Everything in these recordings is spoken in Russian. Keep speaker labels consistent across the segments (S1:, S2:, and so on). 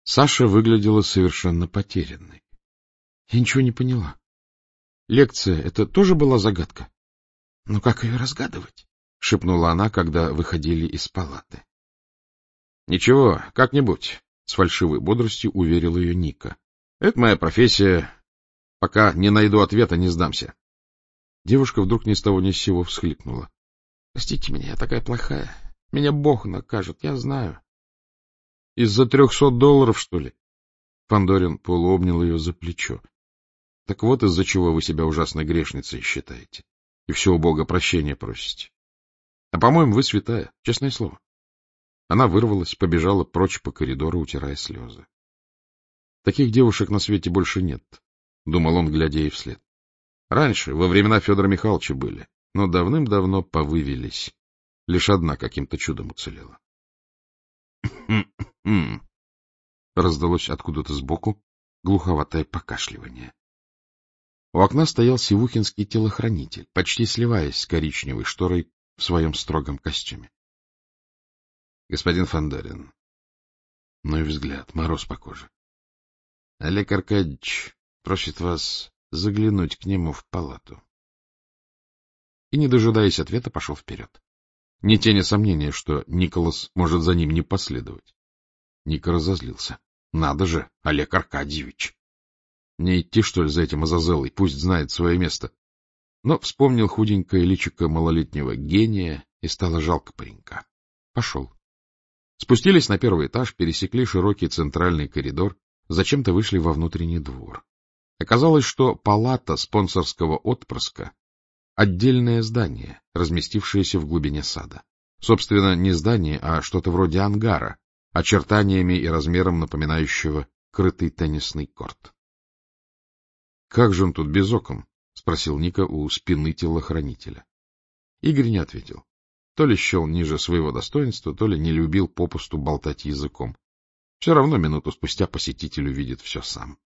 S1: Саша выглядела совершенно потерянной. Я ничего не поняла. Лекция — это тоже была загадка? — Ну, как ее разгадывать? — шепнула она, когда выходили из палаты. — Ничего, как-нибудь, — с фальшивой бодростью уверил ее Ника. — Это моя профессия. Пока не найду ответа, не сдамся. Девушка вдруг ни с того ни с сего всхлипнула. — Простите меня, я такая плохая. Меня Бог накажет, я знаю. — Из-за $300, что ли? Фандорин полуобнял ее за плечо. — Так вот из-за чего вы себя ужасной грешницей считаете. И все у Бога прощения просите. А, по-моему, вы святая, честное слово. Она вырвалась, побежала прочь по коридору, утирая слезы. Таких девушек на свете больше нет, — думал он, глядя ей вслед. Раньше, во времена Федора Михайловича были, но давным-давно повывелись. Лишь одна каким-то чудом уцелела. Раздалось откуда-то сбоку глуховатое покашливание. У окна стоял сивухинский телохранитель, почти сливаясь с коричневой шторой в своем строгом костюме. — Господин Фандорин. Ну и взгляд, мороз по коже. Олег Аркадьевич просит вас заглянуть к нему в палату. И, не дожидаясь ответа, пошел вперед. Ни тени сомнения, что Николас может за ним не последовать. Ника разозлился. Надо же, Олег Аркадьевич! Не идти, что ли, за этим Азазелой, пусть знает свое место. Но вспомнил худенькое личико малолетнего гения, и стало жалко паренька. Пошел. Спустились на первый этаж, пересекли широкий центральный коридор, зачем-то вышли во внутренний двор. Оказалось, что палата спонсорского отпрыска — отдельное здание, разместившееся в глубине сада. Собственно, не здание, а что-то вроде ангара, очертаниями и размером напоминающего крытый теннисный корт. — Как же он тут без окон? — спросил Ника у спины телохранителя. Игорь не ответил. То ли счел ниже своего достоинства, то ли не любил попусту болтать языком. Все равно минуту спустя посетитель увидит все сам.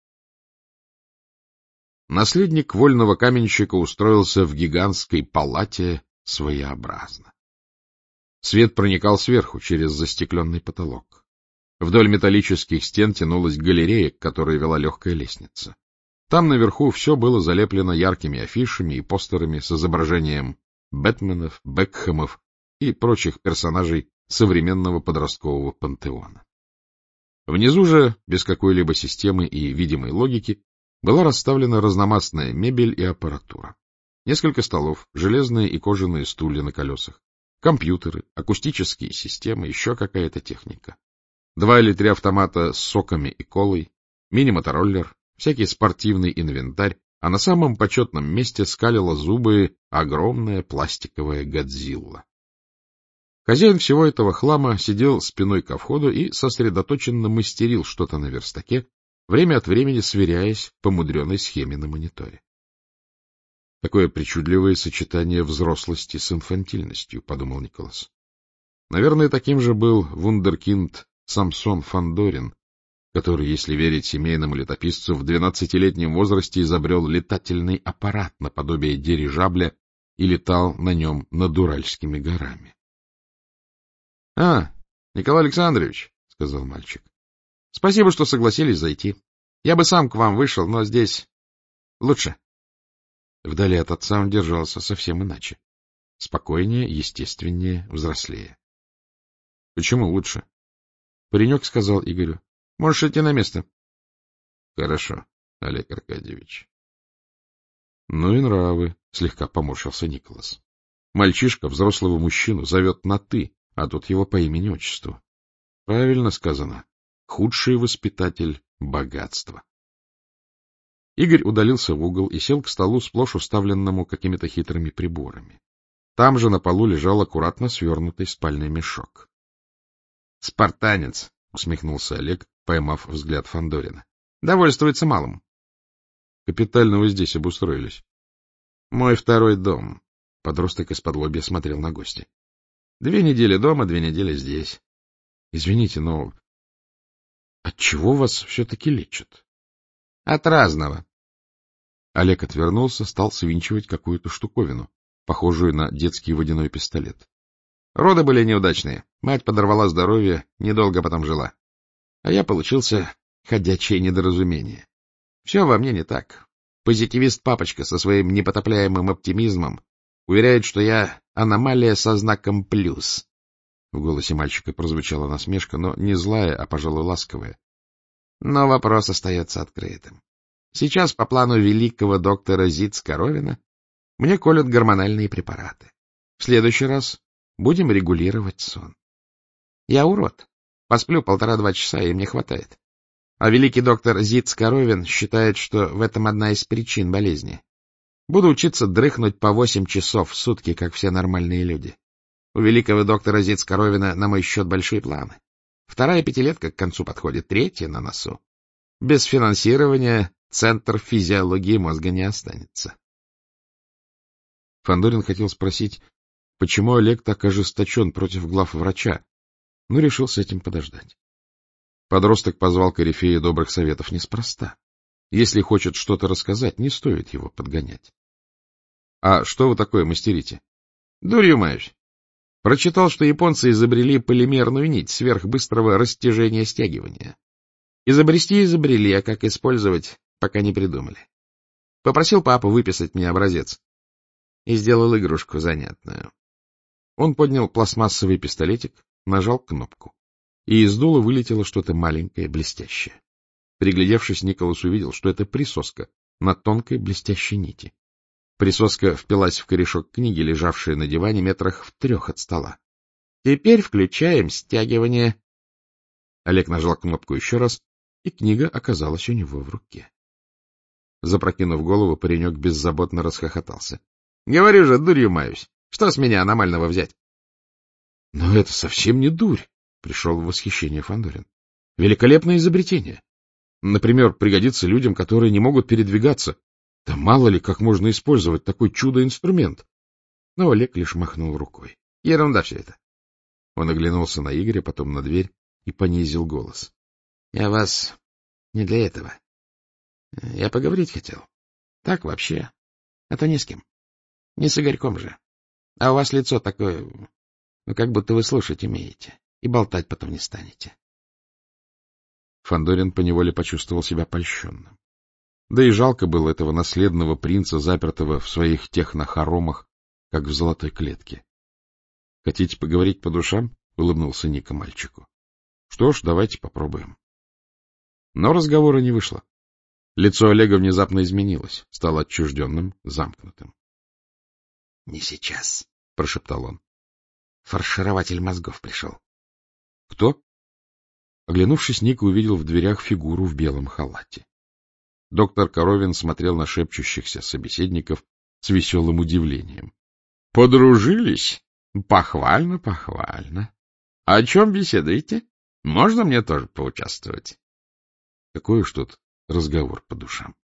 S1: Наследник вольного каменщика устроился в гигантской палате своеобразно. Свет проникал сверху, через застекленный потолок. Вдоль металлических стен тянулась галерея, к которой вела легкая лестница. Там наверху все было залеплено яркими афишами и постерами с изображением Бэтменов, Бекхэмов и прочих персонажей современного подросткового пантеона. Внизу же, без какой-либо системы и видимой логики, была расставлена разномастная мебель и аппаратура. Несколько столов, железные и кожаные стулья на колесах, компьютеры, акустические системы, еще какая-то техника. 2 или 3 автомата с соками и колой, мини-мотороллер, всякий спортивный инвентарь, а на самом почетном месте скалила зубы огромная пластиковая Годзилла. Хозяин всего этого хлама сидел спиной ко входу и сосредоточенно мастерил что-то на верстаке, время от времени сверяясь по мудреной схеме на мониторе. Такое причудливое сочетание взрослости с инфантильностью, — подумал Николас. Наверное, таким же был вундеркинд Самсон Фандорин, который, если верить семейному летописцу, в 12-летнем возрасте изобрел летательный аппарат наподобие дирижабля и летал на нем над Уральскими горами. — А, Николай Александрович, — сказал мальчик, — спасибо, что согласились зайти. Я бы сам к вам вышел, но здесь лучше. Вдали от отца он держался совсем иначе. Спокойнее, естественнее, взрослее. — Почему лучше? Паренек сказал Игорю. — Можешь идти на место. — Хорошо, Олег Аркадьевич. — Ну и нравы, — слегка поморщился Николас. Мальчишка взрослого мужчину зовет на «ты», а тут его по имени-отчеству. Правильно сказано. Худший воспитатель богатства. Игорь удалился в угол и сел к столу, сплошь уставленному какими-то хитрыми приборами. Там же на полу лежал аккуратно свернутый спальный мешок. — Спартанец, — усмехнулся Олег, поймав взгляд Фандорина. — Довольствуется малым. — Капитально вы здесь обустроились. — Мой второй дом. Подросток из-подлобья смотрел на гостя. 2 недели дома, 2 недели здесь. — Извините, но от чего вас все-таки лечат? — От разного. Олег отвернулся, стал свинчивать какую-то штуковину, похожую на детский водяной пистолет. Роды были неудачные. Мать подорвала здоровье, недолго потом жила. А я получился ходячее недоразумение. Все во мне не так. Позитивист-папочка со своим непотопляемым оптимизмом уверяет, что я аномалия со знаком плюс. В голосе мальчика прозвучала насмешка, но не злая, а, пожалуй, ласковая. Но вопрос остается открытым. Сейчас по плану великого доктора Зиц-Коровина мне колют гормональные препараты. В следующий раз будем регулировать сон. Я урод. Посплю 1,5-2 часа, и мне хватает. А великий доктор Зиц-Коровин считает, что в этом одна из причин болезни. Буду учиться дрыхнуть по 8 часов в сутки, как все нормальные люди. У великого доктора Зиц-Коровина на мой счет большие планы. 2-я пятилетка к концу подходит, 3-я на носу. Без финансирования Центр физиологии мозга не останется. Фандорин хотел спросить, почему Олег так ожесточен против главврача, но решил с этим подождать. Подросток позвал корифея добрых советов неспроста. Если хочет что-то рассказать, не стоит его подгонять. — А что вы такое мастерите? — Дурью маюсь. Прочитал, что японцы изобрели полимерную нить сверхбыстрого растяжения-стягивания. Изобрели, а как использовать, пока не придумали. Попросил папу выписать мне образец. И сделал игрушку занятную. Он поднял пластмассовый пистолетик, нажал кнопку. И из дула вылетело что-то маленькое, блестящее. Приглядевшись, Николас увидел, что это присоска на тонкой блестящей нити. Присоска впилась в корешок книги, лежавшей на диване 3 метрах от стола. — Теперь включаем стягивание. Олег нажал кнопку еще раз, и книга оказалась у него в руке. Запрокинув голову, паренек беззаботно расхохотался. — Говорю же, дурью маюсь. Что с меня аномального взять? — Но это совсем не дурь, — пришел в восхищение Фандорин. — Великолепное изобретение. Например, пригодится людям, которые не могут передвигаться. Да мало ли, как можно использовать такой чудо-инструмент. Но Олег лишь махнул рукой. Ерунда все это. Он оглянулся на Игоря, потом на дверь и понизил голос. — Я вас не для этого. Я поговорить хотел. Так вообще. А то ни с кем. Не с Игорьком же. А у вас лицо такое, как будто вы слушать умеете. И болтать потом не станете. Фандорин поневоле почувствовал себя польщенным. Да и жалко было этого наследного принца, запертого в своих технохоромах, как в золотой клетке. — Хотите поговорить по душам? — улыбнулся Ника мальчику. — Что ж, давайте попробуем. Но разговора не вышло. Лицо Олега внезапно изменилось, стало отчужденным, замкнутым. — Не сейчас, — прошептал он. — Фарширователь мозгов пришел. — Кто? Оглянувшись, Ника увидел в дверях фигуру в белом халате. Доктор Коровин смотрел на шепчущихся собеседников с веселым удивлением. — Подружились? Похвально, похвально. А о чем беседуете? Можно мне тоже поучаствовать? Какой уж тут разговор по душам.